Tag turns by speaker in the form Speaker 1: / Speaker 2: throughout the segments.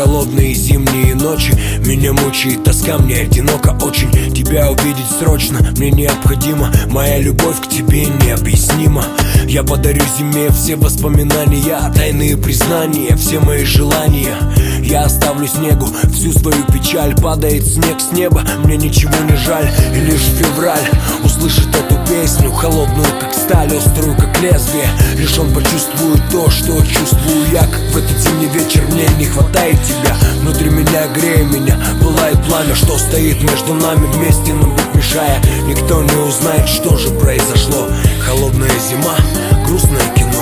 Speaker 1: холодные зимние ночи. Меня мучает тоска, мне одиноко очень. Тебя увидеть срочно, мне необходимо. Моя любовь к тебе необъяснима. Я подарю зиме все воспоминания, тайные признания, все мои желания. Я оставлю снегу всю свою печаль. Падает снег с неба, мне ничего не жаль. И лишь февраль услышит эту песню, холодную как сталь, острую как лезвие. Лишь он почувствует то, что чувствую я. Как в этот зимний вечер мне не хватает тебя. Внутри меня, грея меня, пылает пламя, что стоит между нами вместе, но быть мешая. Никто не узнает, что же произошло. Холодная зима, грустное кино.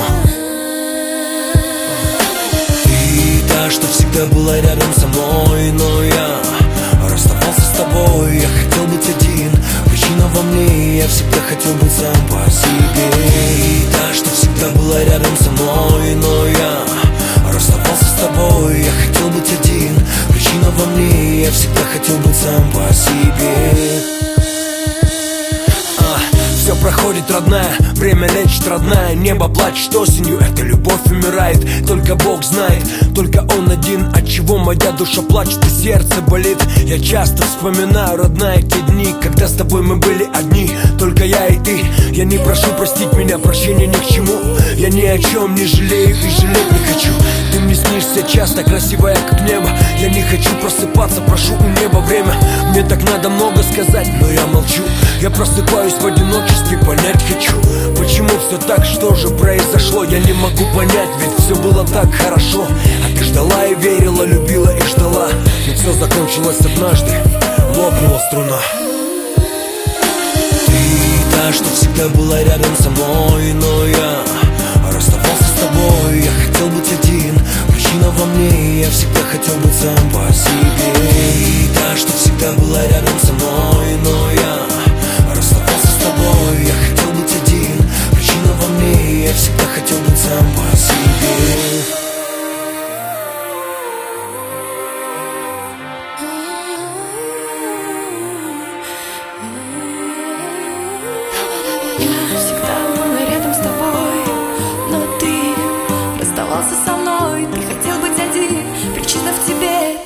Speaker 1: Ты та, что всегда была рядом со мной, но я расставался с тобой. Я хотел быть один, причина во мне. Я всегда хотел быть сам по себе. Ты та, что всегда была рядом со мной, но я расставался с тобой. Я хотел быть один, причина во мне. Я всегда хотел быть сам по себе. Все проходит, родная, время лечит, родная. Небо плачет осенью, эта любовь умирает. Только Бог знает, только Он один, от чего моя душа плачет и сердце болит. Я часто вспоминаю, родная, те дни, когда с тобой мы были одни, только я и ты. Я не прошу простить меня, прощения ни к чему. Я ни о чем не жалею и жалеть не хочу. Ты мне снишься часто, красивая как небо. Я не хочу просыпаться, прошу у неба время. Мне так надо много сказать, но я молчу. Я просыпаюсь в одиночестве, понять хочу, почему все так, что же произошло. Я не могу понять, ведь все было так хорошо. А ты ждала и верила, любила и ждала. Но все закончилось однажды, лопнула струна. Ты та, что всегда была рядом со мной, но я расставался с тобой. Я хотел быть один, причина во мне. Я всегда хотел быть сам по себе. Ты та, что всегда была рядом со мной, но я расставался с тобой. Я хотел быть один, причина во мне. Я всегда хотел быть сам по себе.
Speaker 2: Я всегда была рядом с тобой, но ты расставался со мной. Ты хотел быть один, причина в тебе.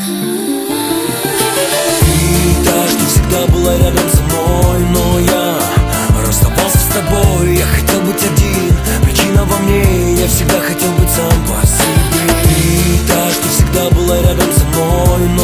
Speaker 1: Ты та, что всегда была рядом со мной, но я расставался с тобой. Я хотел быть один, причина во мне. Я всегда хотел быть сам по себе. Ты та, что всегда была рядом со мной,